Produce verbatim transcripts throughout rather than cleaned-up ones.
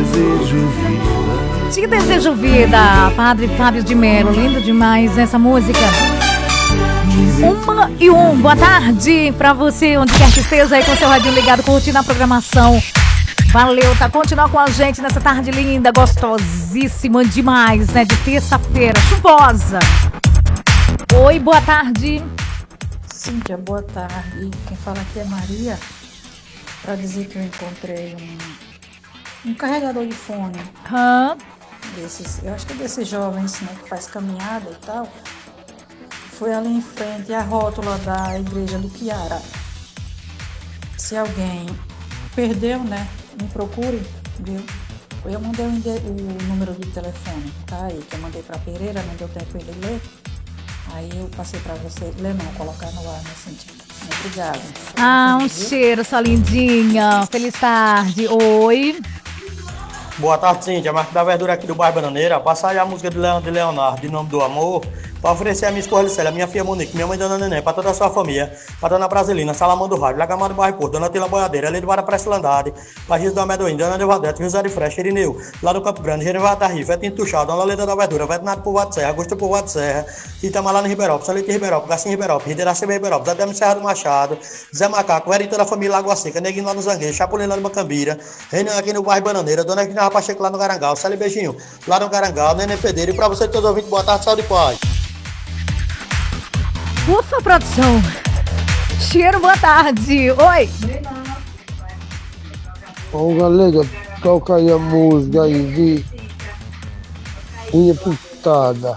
desejo vida. Te desejo vida, Padre Fábio de Melo. Lindo demais essa música. Uma e um, boa tarde pra você, onde quer que esteja aí com seu radinho ligado, curtindo a programação. Valeu, tá? Continua com a gente nessa tarde linda, gostosíssima demais, né? De terça-feira, chuvosa. Oi, boa tarde. Cíntia, boa tarde. Quem fala aqui é Maria. Pra dizer que eu encontrei um, um carregador de fone. Hã? Desses, eu acho que é desses jovens, né? Que faz caminhada e tal. Foi ali em frente à rótula da igreja do Quiara. Se alguém perdeu, né? Me procure, viu? Eu mandei o, o número de telefone, tá aí, que eu mandei pra Pereira, não deu tempo ele ler. Aí eu passei pra você ler, não, colocar no ar, né, Cintia? Obrigada. Ah, um cheiro, sua lindinha. Feliz tarde. Oi. Boa tarde, Cíntia. Marco da Verdura aqui do bairro Bananeira. Passar aí a música de Leão de Leonardo, de Nome do Amor, para oferecer a minha esposa Licélia, minha filha Monique, minha mãe Dona Neném, para toda a sua família, para Dona Brasilina, Salamão do Rádio, Lagamar do Bairro Porto, Dona Tila Boiadeira, Lede Vara Preslandade, Pagis do Amendoim, Dona Devadete, José de Frecha, Irineu, lá do Campo Grande, Gerivado da Rifa, Vetinho Tuxal, Dona Leda da Verdura, Vetinado Povoado de Serra, Augusto Povoado de Serra, Itamalá no Ribeirão, São Leite Ribeirão, Garcinho Ribeirão, Rideiraci Ribeirão, Zé Demi Serra do Machado, Zé Macaco, Verita da família Lagoa Seca, Neguinho lá no Zangueiro, Chapulina no Macambira, Renan aqui no bairro Bananeira, Dona Equina Pacheco lá no Garangal, Célio Beijinho, lá no Garangal, Neném Pedeiro, e pra você todos os ouvintes, boa tarde, saúde e paz. Ufa, produção. Cheiro, boa tarde. Oi. Ô, galera, toca aí a música aí de Unha Pintada.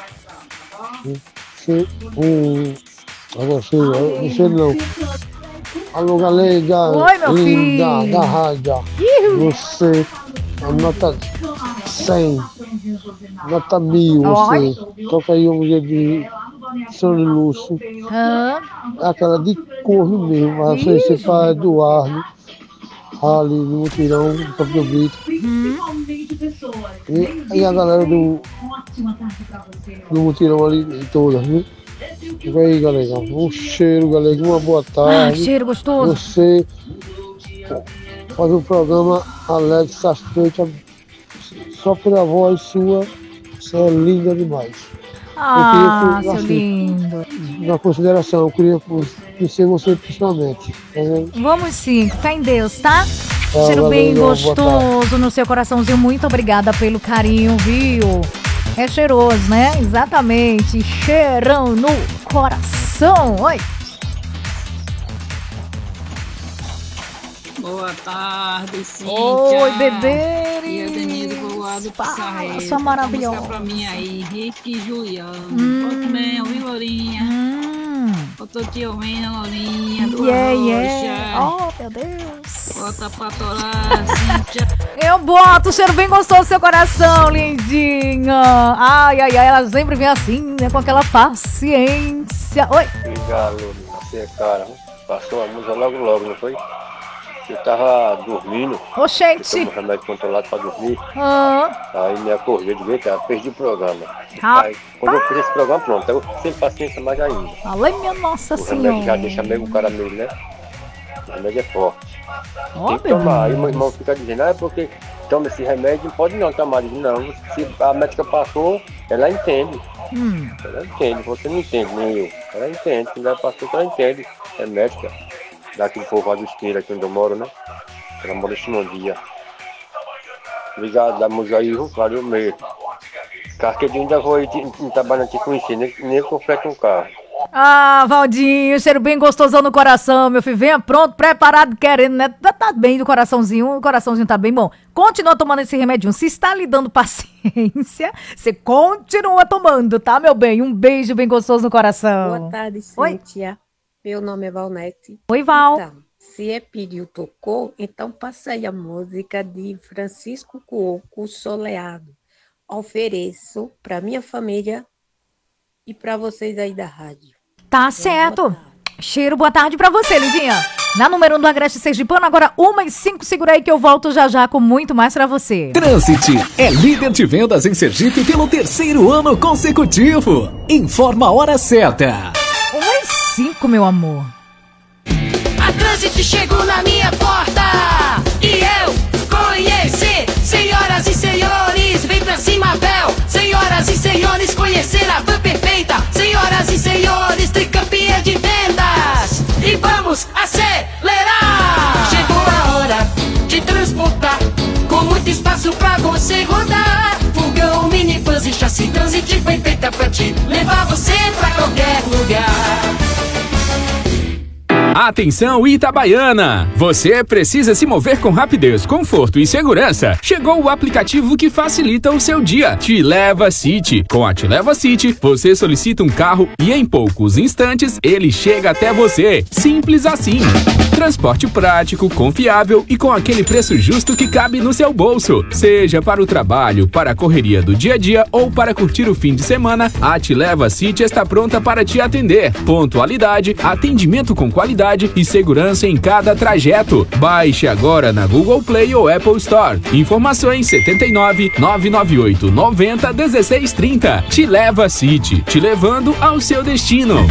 Um... Agora sei, não sei não. Alô, galera. Oi, meu linda filho. da rádio. Ihu. Você, a nota cem, nota mil, você. Oi. Toca aí a música de São Lúcio. Hã? Aquela de corno mesmo, mas você, você para Eduardo, ali no mutirão, no Campo do Brito. Hum. E, e a galera do, do mutirão ali toda, viu? E aí, galera, um cheiro, galera, uma boa Ah, tarde. cheiro gostoso. Você faz um programa alegre, satisfeita, só pela voz sua, você é linda demais. Ah, eu queria, seu assim, lindo. Na consideração, eu queria conhecer você pessoalmente. Tá vendo? Vamos sim, fé em Deus, tá? Tá, Cheiro bem valeu, boa gostoso no seu coraçãozinho. Muito obrigada pelo carinho, viu? É cheiroso, né? Exatamente. Cheirão no coração. Oi. Boa tarde, Cíntia. Oi, bebê. E a Denise Voado Fala, sua maravilhosa. Pra mim aí, Rick e Juliano. Hum. Pode bem, ouvi, Lourinha. Hum. Eu tô te ouvindo, Lourinha, do Yeah, Arrocha. yeah. Oh, meu Deus. Bota pra torar, Cíntia. Eu boto o cheiro bem gostoso no seu coração, lindinha. Ai, ai, ai, ela sempre vem assim, né? Com aquela paciência. Oi. Obrigado, você, cara. Passou a música logo, logo, não foi? Eu tava dormindo. Oxente. Eu tomo remédio controlado pra dormir. Ah. Aí me acordei de ver, cara, perdi o programa. Rapaz. Aí, quando eu fiz esse programa, pronto, eu sem paciência mais ainda. Além, minha nossa o senhora. O remédio já deixa meio o cara meio, né? O remédio é forte. Oh, tem que tomar. Aí meu irmão fica dizendo, ah, é porque toma esse remédio, não pode não tomar. Eu digo, não, se a médica passou, ela entende. Hum. Ela entende, você não entende, nem eu. Ela entende, se ela passou, ela entende. É médica. Daquele povo lá do Esteira, aqui onde eu moro, né? Ela mora em Simondia. Obrigado, da música aí, valeu mesmo. Carquedinho ainda vou aí em Itabana te conhecer, nem, nem que eu frete um carro. Ah, Valdinho, cheiro bem gostosão no coração, meu filho. Venha pronto, preparado, querendo, né? Tá, tá bem do coraçãozinho, o coraçãozinho tá bem bom. Continua tomando esse remedinho. Se está lhe dando paciência, você continua tomando, tá, meu bem? Um beijo bem gostoso no coração. Boa tarde, Cíntia. Meu nome é Valnete. Oi, Val. Então, se é pediu tocou, então passa aí a música de Francisco Cuoco, Soleado. Ofereço para minha família e para vocês aí da rádio. Tá certo. Cheiro, boa tarde pra você, lindinha. Na número um do Agreste Sergipano, agora uma e cinco. Segura aí que eu volto já já com muito mais pra você. Transite é líder de vendas em Sergipe pelo terceiro ano consecutivo. Informa a hora certa. uma e cinco, meu amor. A Transite chegou na minha porta e eu com conhecer. Senhoras e senhores, vem pra cima, Bel. Senhoras e senhores, conhecer a van perfeita. Senhoras e senhores, tricampeã de vendas. E vamos acelerar. Chegou a hora de transportar, com muito espaço pra você rodar. Fogão, minivans e chassi Transit foi feita pra te levar você pra qualquer lugar. Atenção Itabaiana! Você precisa se mover com rapidez, conforto e segurança. Chegou o aplicativo que facilita o seu dia. Te Leva City. Com a Te Leva City, você solicita um carro e em poucos instantes ele chega até você. Simples assim. Transporte prático, confiável e com aquele preço justo que cabe no seu bolso. Seja para o trabalho, para a correria do dia a dia ou para curtir o fim de semana, a Te Leva City está pronta para te atender. Pontualidade, atendimento com qualidade e segurança em cada trajeto. Baixe agora na Google Play ou Apple Store. Informações setenta e nove, nove nove oito, noventa, dezesseis trinta. Te Leva City, te levando ao seu destino.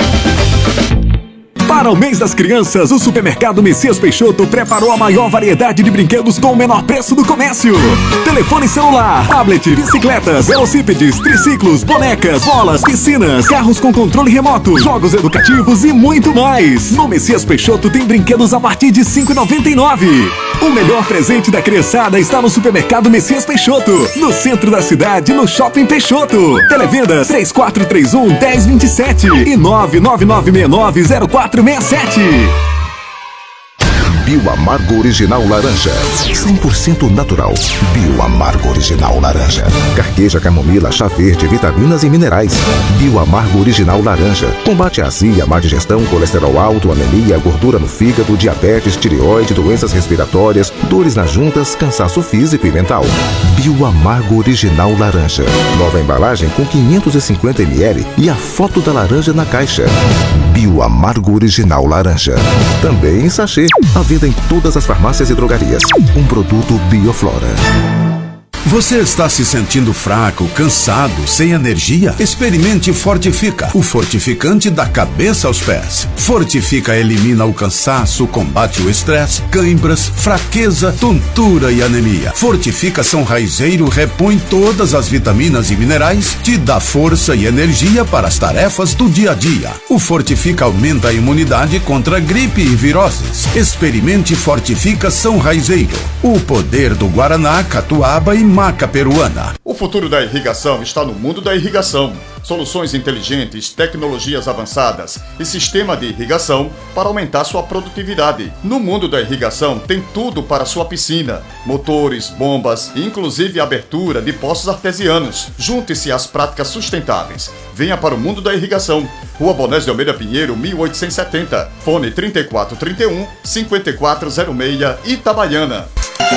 Para o mês das crianças, o Supermercado Messias Peixoto preparou a maior variedade de brinquedos com o menor preço do comércio. Telefone celular, tablet, bicicletas, velocípedes, triciclos, bonecas, bolas, piscinas, carros com controle remoto, jogos educativos e muito mais. No Messias Peixoto tem brinquedos a partir de cinco reais e noventa e nove centavos. O melhor presente da criançada está no Supermercado Messias Peixoto, no centro da cidade, no Shopping Peixoto. Televendas três quatro três um, um zero dois sete e nove nove nove seis nove zero quatro seis sete. Bioamargo Original Laranja, cem por cento natural. Bioamargo Original Laranja. Carqueja, camomila, chá verde, vitaminas e minerais. Bioamargo Original Laranja. Combate a azia, má digestão, colesterol alto, anemia, gordura no fígado, diabetes, tireoide, doenças respiratórias, dores nas juntas, cansaço físico e mental. Bioamargo Original Laranja. Nova embalagem com quinhentos e cinquenta mililitros e a foto da laranja na caixa. Bioamargo Original Laranja. Também em sachê. À venda em todas as farmácias e drogarias. Um produto Bioflora. Você está se sentindo fraco, cansado, sem energia? Experimente Fortifica, o fortificante da cabeça aos pés. Fortifica elimina o cansaço, combate o estresse, cãibras, fraqueza, tontura e anemia. Fortifica São Raizeiro repõe todas as vitaminas e minerais, te dá força e energia para as tarefas do dia a dia. O Fortifica aumenta a imunidade contra gripe e viroses. Experimente Fortifica São Raizeiro, o poder do Guaraná, Catuaba e maca peruana. O futuro da irrigação está no mundo da irrigação. Soluções inteligentes, tecnologias avançadas e sistema de irrigação para aumentar sua produtividade. No mundo da irrigação tem tudo para sua piscina, motores, bombas e inclusive abertura de poços artesianos. Junte-se às práticas sustentáveis. Venha para o mundo da irrigação. Rua Bonés de Almeida Pinheiro, mil oitocentos e setenta. Fone trinta e quatro, trinta e um, cinquenta e quatro zero seis, Itabaiana.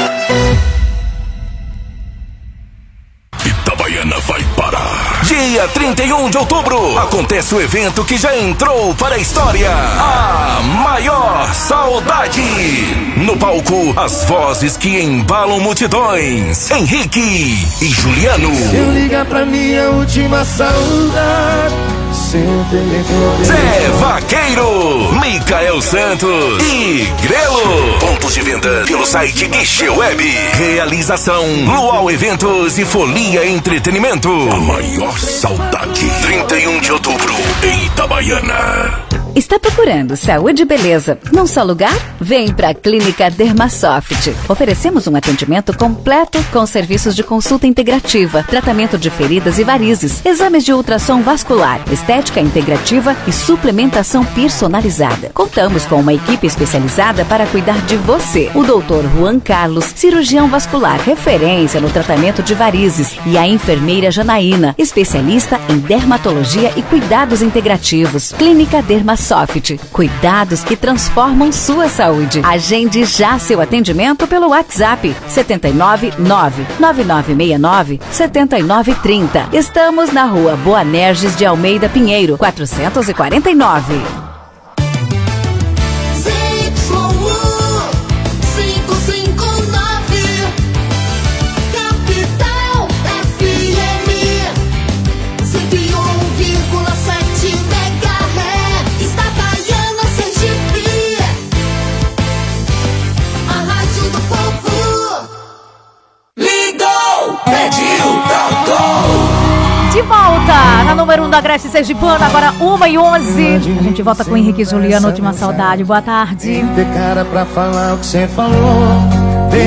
Itabaiana vai parar. Dia trinta e um de outubro, acontece o evento que já entrou para a história. A maior saudade. No palco, as vozes que embalam multidões. Henrique e Juliano. Eu ligar pra minha última saudade. Zé Vaqueiro, Micael Santos e Grelo. Pontos de venda pelo site Guichê Web. Realização Luau Eventos e Folia Entretenimento. A maior saudade. trinta e um de outubro, em Itabaiana. Está procurando saúde e beleza num só lugar? Vem para a Clínica Dermasoft. Oferecemos um atendimento completo com serviços de consulta integrativa, tratamento de feridas e varizes, exames de ultrassom vascular, estética integrativa e suplementação personalizada. Contamos com uma equipe especializada para cuidar de você. O doutor Juan Carlos, cirurgião vascular, referência no tratamento de varizes, e a enfermeira Janaína, especialista em dermatologia e cuidados integrativos. Clínica Dermasoft. Cuidados que transformam sua saúde. Agende já seu atendimento pelo WhatsApp sete nove nove, nove nove seis nove, sete nove três zero. Estamos na rua Boanerges de Almeida Pinheiro, quatrocentos e quarenta e nove. A rádio do povo. número um da Grécia Sergipana, agora uma e onze. A gente volta com o Henrique e Juliano, última saudade. Boa tarde. Ter cara pra falar o que você falou.